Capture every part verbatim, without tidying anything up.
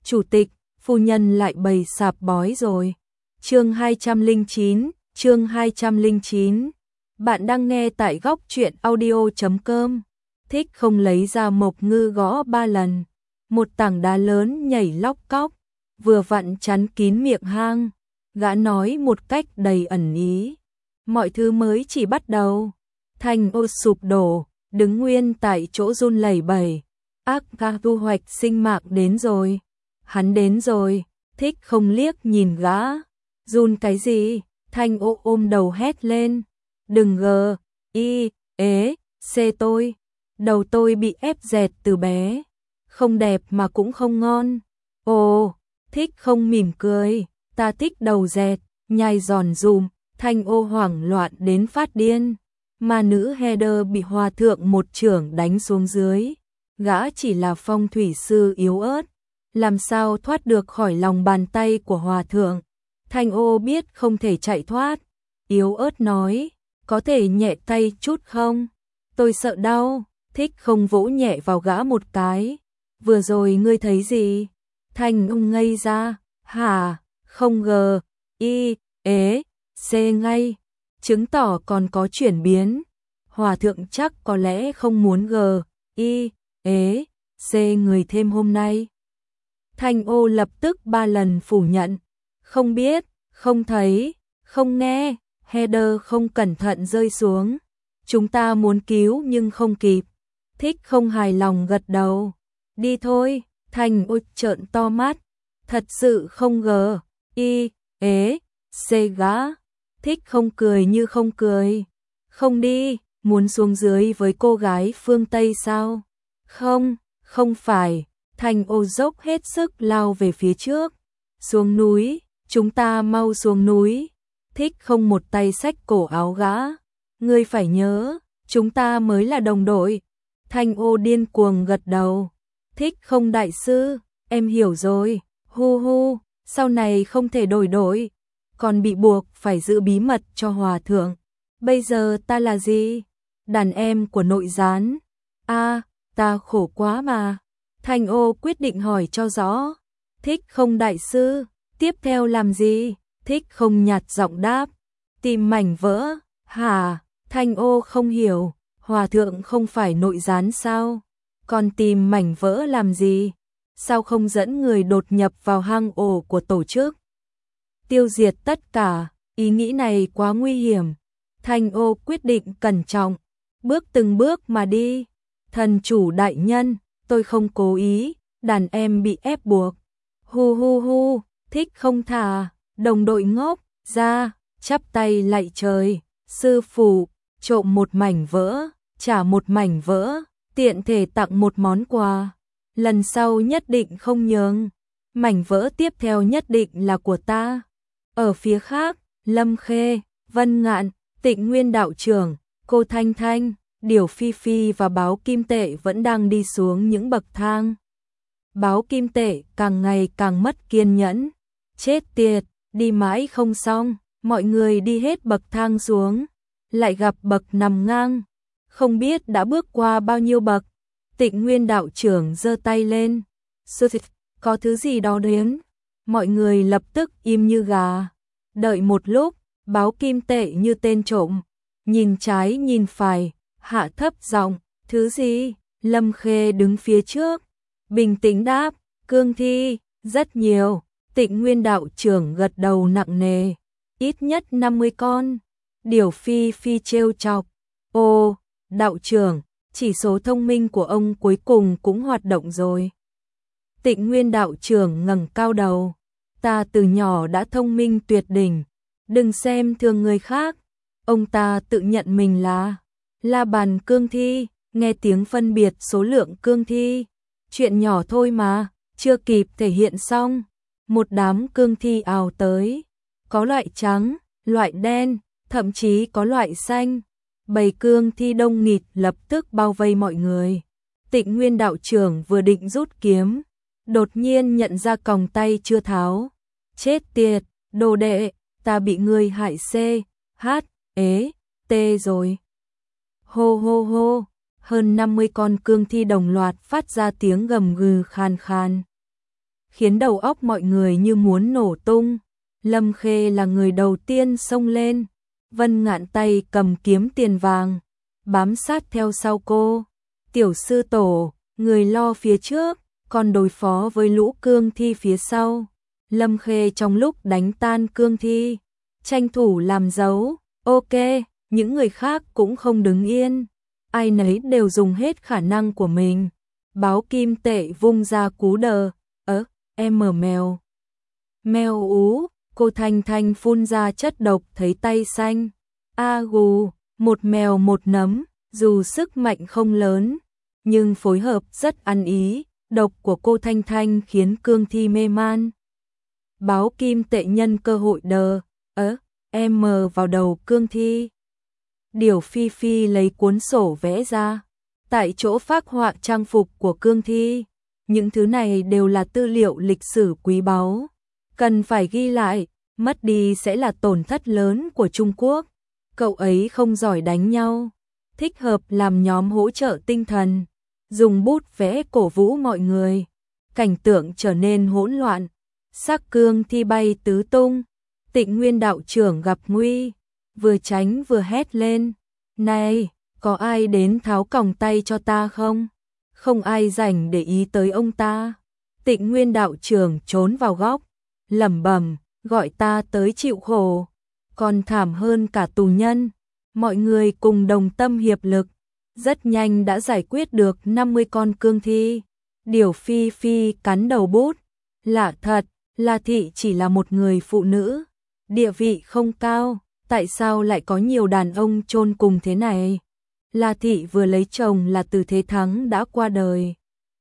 chủ tịch, phu nhân lại bày sạp bói rồi. Chương hai trăm lẻ chín, chương hai trăm lẻ chín. Bạn đang nghe tại góc truyện audio chấm com. Thích không lấy ra mộc ngư gõ ba lần. Một tảng đá lớn nhảy lóc cóc, vừa vặn chắn kín miệng hang. Gã nói một cách đầy ẩn ý. Mọi thứ mới chỉ bắt đầu. Thành ô sụp đổ, đứng nguyên tại chỗ run lẩy bẩy. Ác ca thu hoạch sinh mạng đến rồi. Hắn đến rồi. Thích không liếc nhìn gã. Run cái gì? Thanh ô ôm đầu hét lên. Đừng gờ, y, ế, xê tôi. Đầu tôi bị ép dẹt từ bé. Không đẹp mà cũng không ngon. Ồ, Thích không mỉm cười. Ta thích đầu dẹt, nhai giòn dùm. Thanh ô hoảng loạn đến phát điên. Mà nữ Heather bị hòa thượng một chưởng đánh xuống dưới. Gã chỉ là phong thủy sư yếu ớt. Làm sao thoát được khỏi lòng bàn tay của hòa thượng. Thanh ô biết không thể chạy thoát. Yếu ớt nói, có thể nhẹ tay chút không? Tôi sợ đau. Thích không vỗ nhẹ vào gã một cái. Vừa rồi ngươi thấy gì? Thanh ông ngây ra. Hả? Không gờ, y, ế, xê ngay. Chứng tỏ còn có chuyển biến. Hòa thượng chắc có lẽ không muốn gờ, y, ế, xê người thêm hôm nay. Thanh ô lập tức ba lần phủ nhận. Không biết, không thấy, không nghe. Heather không cẩn thận rơi xuống. Chúng ta muốn cứu nhưng không kịp. Thích không hài lòng gật đầu. Đi thôi. Thanh ô trợn to mắt. Thật sự không gờ, y, ế, xê gã. Thích không cười như không cười. Không đi, muốn xuống dưới với cô gái phương Tây sao? Không, không phải. Thanh ô dốc hết sức lao về phía trước. Xuống núi, chúng ta mau xuống núi. Thích không một tay xách cổ áo gã. Ngươi phải nhớ, chúng ta mới là đồng đội. Thanh ô điên cuồng gật đầu. Thích không đại sư, em hiểu rồi. Hu hu, sau này không thể đổi đổi. Còn bị buộc phải giữ bí mật cho hòa thượng. Bây giờ ta là gì? Đàn em của nội gián. A, ta khổ quá mà. Thanh ô quyết định hỏi cho rõ. Thích không đại sư, tiếp theo làm gì? Thích không nhạt giọng đáp. Tìm mảnh vỡ. Hả? Thanh ô không hiểu. Hòa thượng không phải nội gián sao? Còn tìm mảnh vỡ làm gì? Sao không dẫn người đột nhập vào hang ổ của tổ chức? Tiêu diệt tất cả, ý nghĩ này quá nguy hiểm. Thanh ô quyết định cẩn trọng, bước từng bước mà đi. Thần chủ đại nhân, tôi không cố ý, đàn em bị ép buộc. Hu hu hu, thích không thà, đồng đội ngốc, ra, chắp tay lạy trời. Sư phụ, trộm một mảnh vỡ, trả một mảnh vỡ, tiện thể tặng một món quà. Lần sau nhất định không nhường. Mảnh vỡ tiếp theo nhất định là của ta. Ở phía khác, Lâm Khê, Vân Ngạn, Tịnh Nguyên đạo trưởng, cô Thanh Thanh, Điểu Phi Phi và Báo Kim Tệ vẫn đang đi xuống những bậc thang. Báo Kim Tệ càng ngày càng mất kiên nhẫn. Chết tiệt, đi mãi không xong, mọi người đi hết bậc thang xuống, lại gặp bậc nằm ngang. Không biết đã bước qua bao nhiêu bậc. Tịnh Nguyên đạo trưởng giơ tay lên. Sư thịt, có thứ gì đó đến. Mọi người lập tức im như gà. Đợi một lúc, Báo Kim Tệ như tên trộm. Nhìn trái nhìn phải, hạ thấp giọng. Thứ gì? Lâm Khê đứng phía trước. Bình tĩnh đáp, cương thi, rất nhiều. Tịnh Nguyên đạo trưởng gật đầu nặng nề. Ít nhất năm mươi con. Điểu Phi Phi trêu chọc. Ô, đạo trưởng, chỉ số thông minh của ông cuối cùng cũng hoạt động rồi. Tịnh Nguyên đạo trưởng ngẩng cao đầu. Ta từ nhỏ đã thông minh tuyệt đỉnh. Đừng xem thường người khác. Ông ta tự nhận mình là La Bàn cương thi. Nghe tiếng phân biệt số lượng cương thi. Chuyện nhỏ thôi mà, chưa kịp thể hiện xong. Một đám cương thi ào tới. Có loại trắng, loại đen, thậm chí có loại xanh. Bầy cương thi đông nghịt lập tức bao vây mọi người. Tịnh Nguyên đạo trưởng vừa định rút kiếm, đột nhiên nhận ra còng tay chưa tháo. Chết tiệt, đồ đệ, ta bị ngươi hại c, h, ế, t rồi. Hô hô hô, hơn năm mươi con cương thi đồng loạt phát ra tiếng gầm gừ khan khan. khiến đầu óc mọi người như muốn nổ tung. Lâm Khê là người đầu tiên xông lên, Vân Ngạn tay cầm kiếm tiền vàng, bám sát theo sau cô. Tiểu sư tổ, người lo phía trước, còn đối phó với lũ cương thi phía sau. Lâm Khê trong lúc đánh tan cương thi, tranh thủ làm dấu, ok, những người khác cũng không đứng yên. Ai nấy đều dùng hết khả năng của mình. Báo kim tệ vung ra cú đờ, ớ, em mở mèo. Mèo ú, cô Thanh Thanh phun ra chất độc thấy tay xanh. A gù, một mèo một nấm, dù sức mạnh không lớn, nhưng phối hợp rất ăn ý, độc của cô Thanh Thanh khiến cương thi mê man. Báo kim tệ nhân cơ hội đờ, ớ, em mờ vào đầu cương thi. Điểu Phi Phi lấy cuốn sổ vẽ ra, tại chỗ phác họa trang phục của cương thi. Những thứ này đều là tư liệu lịch sử quý báu, cần phải ghi lại, mất đi sẽ là tổn thất lớn của Trung Quốc. Cậu ấy không giỏi đánh nhau, thích hợp làm nhóm hỗ trợ tinh thần, dùng bút vẽ cổ vũ mọi người. Cảnh tượng trở nên hỗn loạn, xác cương thi bay tứ tung. Tịnh Nguyên đạo trưởng gặp nguy, vừa tránh vừa hét lên, này, có ai đến tháo còng tay cho ta không? Không ai rảnh để ý tới ông ta. Tịnh Nguyên đạo trưởng trốn vào góc, lẩm bẩm, gọi ta tới chịu khổ, còn thảm hơn cả tù nhân. Mọi người cùng đồng tâm hiệp lực, rất nhanh đã giải quyết được năm mươi con cương thi. Điểu Phi Phi cắn đầu bút, lạ thật, La Thị chỉ là một người phụ nữ, địa vị không cao, tại sao lại có nhiều đàn ông chôn cùng thế này? La Thị vừa lấy chồng là Từ Thế Thắng đã qua đời.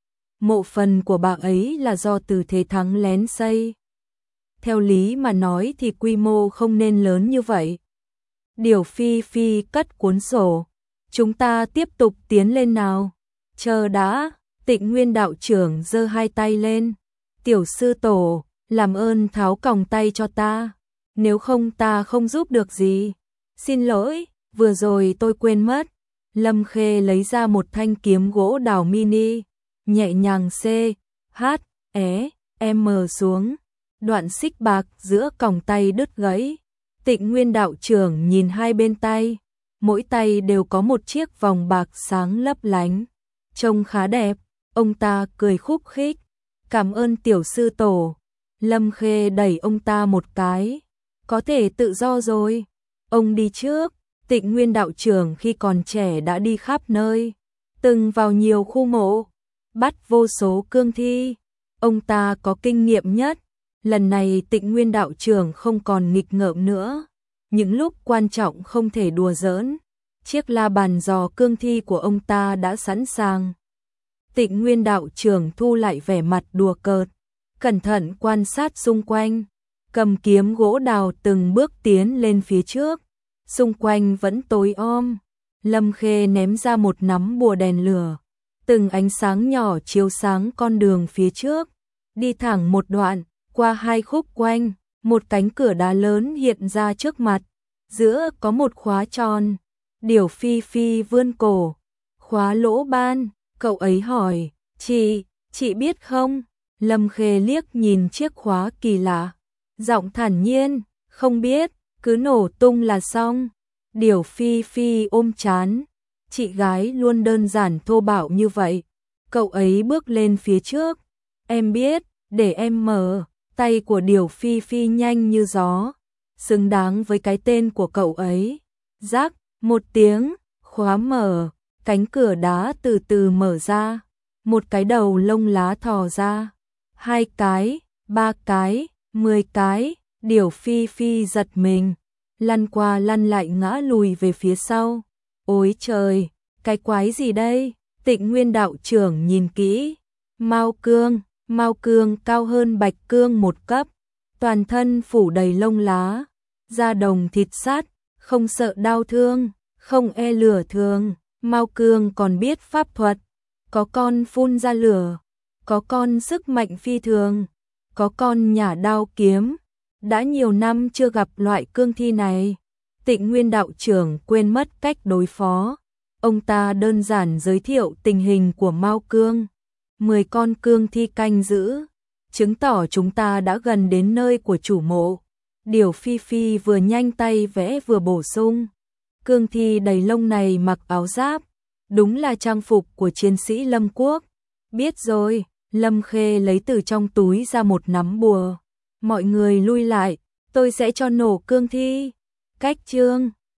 Mộ phần của bà ấy là do Từ Thế Thắng lén xây. Theo lý mà nói thì quy mô không nên lớn như vậy. Điểu Phi Phi cất cuốn sổ, chúng ta tiếp tục tiến lên nào. Chờ đã, Tịnh Nguyên đạo trưởng giơ hai tay lên. Tiểu sư tổ, làm ơn tháo còng tay cho ta, nếu không ta không giúp được gì. Xin lỗi, vừa rồi tôi quên mất. Lâm Khê lấy ra một thanh kiếm gỗ đào mini, nhẹ nhàng C, H, E, M xuống. Đoạn xích bạc giữa còng tay đứt gãy. Tịnh Nguyên đạo trưởng nhìn hai bên tay, mỗi tay đều có một chiếc vòng bạc sáng lấp lánh, trông khá đẹp. Ông ta cười khúc khích, cảm ơn tiểu sư tổ. Lâm Khê đẩy ông ta một cái, có thể tự do rồi. Ông đi trước. Tịnh Nguyên đạo trưởng khi còn trẻ đã đi khắp nơi, từng vào nhiều khu mộ, bắt vô số cương thi. Ông ta có kinh nghiệm nhất. Lần này Tịnh Nguyên đạo trưởng không còn nghịch ngợm nữa. Những lúc quan trọng không thể đùa giỡn, chiếc la bàn dò cương thi của ông ta đã sẵn sàng. Tịnh Nguyên đạo trưởng thu lại vẻ mặt đùa cợt, cẩn thận quan sát xung quanh, cầm kiếm gỗ đào từng bước tiến lên phía trước. Xung quanh vẫn tối om. Lâm Khê ném ra một nắm bùa đèn lửa, từng ánh sáng nhỏ chiếu sáng con đường phía trước. Đi thẳng một đoạn, qua hai khúc quanh, một cánh cửa đá lớn hiện ra trước mặt, giữa có một khóa tròn. Điểu Phi Phi vươn cổ, khóa lỗ ban. Cậu ấy hỏi, chị, chị biết không? Lâm Khê liếc nhìn chiếc khóa kỳ lạ, giọng thản nhiên, không biết, cứ nổ tung là xong. Điểu Phi Phi ôm chán, chị gái luôn đơn giản thô bạo như vậy. Cậu ấy bước lên phía trước, em biết, để em mở. Tay của Điểu Phi Phi nhanh như gió, xứng đáng với cái tên của cậu ấy. Rắc, một tiếng, khóa mở, cánh cửa đá từ từ mở ra, một cái đầu lông lá thò ra, hai cái, ba cái, mười cái. Điểu Phi Phi giật mình, lăn qua lăn lại ngã lùi về phía sau. Ôi trời, cái quái gì đây? Tịnh Nguyên đạo trưởng nhìn kỹ, Mao cương. Mao cương cao hơn bạch cương một cấp, toàn thân phủ đầy lông lá, da đồng thịt sắt, không sợ đau thương, không e lửa thường. Mao cương còn biết pháp thuật, có con phun ra lửa, có con sức mạnh phi thường, có con nhả đao kiếm. Đã nhiều năm chưa gặp loại cương thi này. Tịnh Nguyên đạo trưởng quên mất cách đối phó. Ông ta đơn giản giới thiệu tình hình của Mao cương. Mười con cương thi canh giữ chứng tỏ chúng ta đã gần đến nơi của chủ mộ. Điều Phi Phi vừa nhanh tay vẽ vừa bổ sung. Cương thi đầy lông này mặc áo giáp, đúng là trang phục của chiến sĩ Lâm Quốc. Biết rồi, Lâm Khê lấy từ trong túi ra một nắm bùa. Mọi người lui lại, tôi sẽ cho nổ cương thi. Cách chương